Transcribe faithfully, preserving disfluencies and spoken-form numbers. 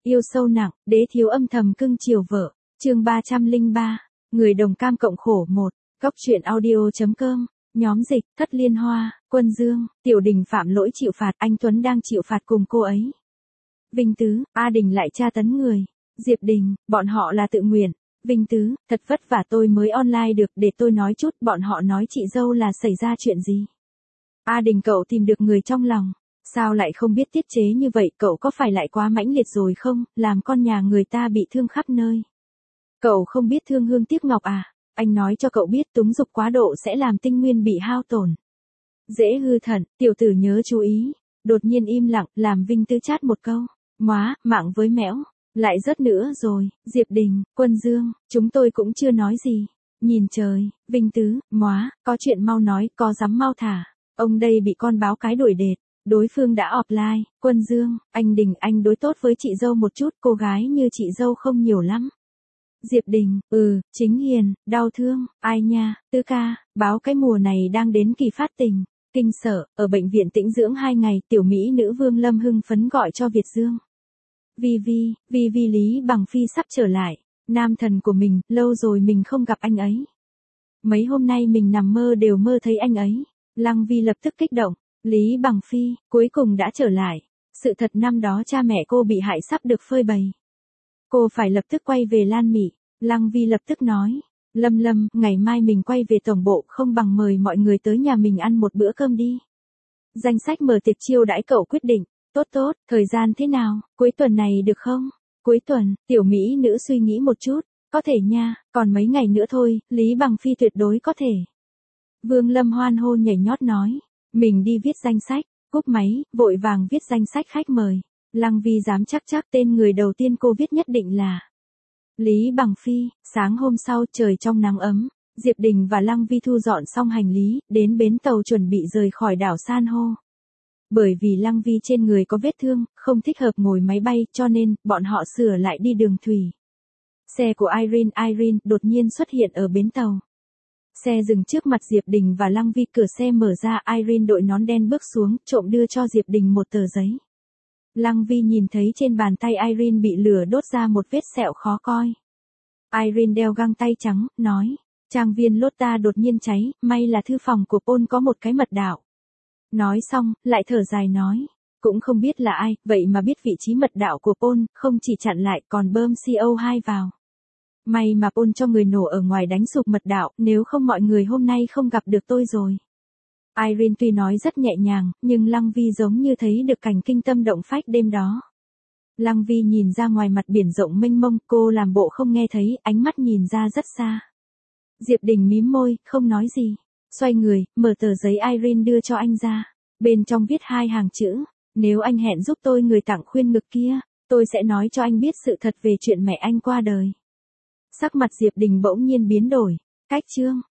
Yêu sâu nặng, đế thiếu âm thầm cưng chiều vợ. Chương ba trăm lẻ ba, người đồng cam cộng khổ một. Góc truyện audio.com. Nhóm dịch, Thất Liên Hoa, Quân Dương, Tiểu Đình phạm lỗi chịu phạt, anh Tuấn đang chịu phạt cùng cô ấy. Vinh Tứ, A Đình lại tra tấn người. Diệp Đình, bọn họ là tự nguyện. Vinh Tứ, thật vất vả tôi mới online được, để tôi nói chút, bọn họ nói chị dâu là xảy ra chuyện gì. A Đình, cậu tìm được người trong lòng. Sao lại không biết tiết chế như vậy, cậu có phải lại quá mãnh liệt rồi không, làm con nhà người ta bị thương khắp nơi. Cậu không biết thương hương tiếc ngọc à, anh nói cho cậu biết túng dục quá độ sẽ làm tinh nguyên bị hao tổn. Dễ hư thận, tiểu tử nhớ chú ý. Đột nhiên im lặng, làm Vinh Tứ chát một câu. Móa, mạng với mẽo. Lại rớt nữa rồi, Diệp Đình, Quân Dương, chúng tôi cũng chưa nói gì. Nhìn trời, Vinh Tứ, móa, có chuyện mau nói, có dám mau thả. Ông đây bị con báo cái đuổi đệt. Đối phương đã offline. Quân Dương, anh Đình, anh đối tốt với chị dâu một chút, cô gái như chị dâu không nhiều lắm. Diệp Đình, ừ, chính hiền, đau thương, ai nha, Tứ ca, báo cái mùa này đang đến kỳ phát tình, kinh sợ, ở bệnh viện tĩnh dưỡng hai ngày, tiểu mỹ nữ Vương Lâm hưng phấn gọi cho Việt Dương. Vi Vi, Vi Vi Lý Bằng Phi sắp trở lại, nam thần của mình, lâu rồi mình không gặp anh ấy. Mấy hôm nay mình nằm mơ đều mơ thấy anh ấy. Lăng Vi lập tức kích động, Lý Bằng Phi, cuối cùng đã trở lại. Sự thật năm đó cha mẹ cô bị hại sắp được phơi bày. Cô phải lập tức quay về Lan Mỹ. Lăng Vi lập tức nói, Lâm Lâm, ngày mai mình quay về tổng bộ, không bằng mời mọi người tới nhà mình ăn một bữa cơm đi. Danh sách mở tiệc chiêu đãi cậu quyết định. Tốt tốt, thời gian thế nào, cuối tuần này được không? Cuối tuần, tiểu mỹ nữ suy nghĩ một chút, có thể nha, còn mấy ngày nữa thôi, Lý Bằng Phi tuyệt đối có thể. Vương Lâm hoan hô nhảy nhót nói, mình đi viết danh sách, cúp máy, vội vàng viết danh sách khách mời. Lăng Vi dám chắc chắc tên người đầu tiên cô viết nhất định là Lý Bằng Phi. Sáng hôm sau, trời trong nắng ấm, Diệp Đình và Lăng Vi thu dọn xong hành lý, đến bến tàu chuẩn bị rời khỏi đảo San hô. Bởi vì Lăng Vi trên người có vết thương, không thích hợp ngồi máy bay, cho nên, bọn họ sửa lại đi đường thủy. Xe của Irene Irene đột nhiên xuất hiện ở bến tàu. Xe dừng trước mặt Diệp Đình và Lăng Vi, cửa xe mở ra, Irene đội nón đen bước xuống, trộm đưa cho Diệp Đình một tờ giấy. Lăng Vi nhìn thấy trên bàn tay Irene bị lửa đốt ra một vết sẹo khó coi. Irene đeo găng tay trắng, nói, trang viên Lotta đột nhiên cháy, may là thư phòng của Paul có một cái mật đạo. Nói xong, lại thở dài nói, cũng không biết là ai, vậy mà biết vị trí mật đạo của Paul, không chỉ chặn lại còn bơm C O hai vào. May mà Paul cho người nổ ở ngoài đánh sụp mật đạo, nếu không mọi người hôm nay không gặp được tôi rồi. Irene tuy nói rất nhẹ nhàng, nhưng Lăng Vi giống như thấy được cảnh kinh tâm động phách đêm đó. Lăng Vi nhìn ra ngoài mặt biển rộng mênh mông, cô làm bộ không nghe thấy, ánh mắt nhìn ra rất xa. Diệp Đình mím môi, không nói gì. Xoay người, mở tờ giấy Irene đưa cho anh ra. Bên trong viết hai hàng chữ, nếu anh hẹn giúp tôi người tặng khuyên ngực kia, tôi sẽ nói cho anh biết sự thật về chuyện mẹ anh qua đời. Sắc mặt Diệp Đình bỗng nhiên biến đổi. Cách chương,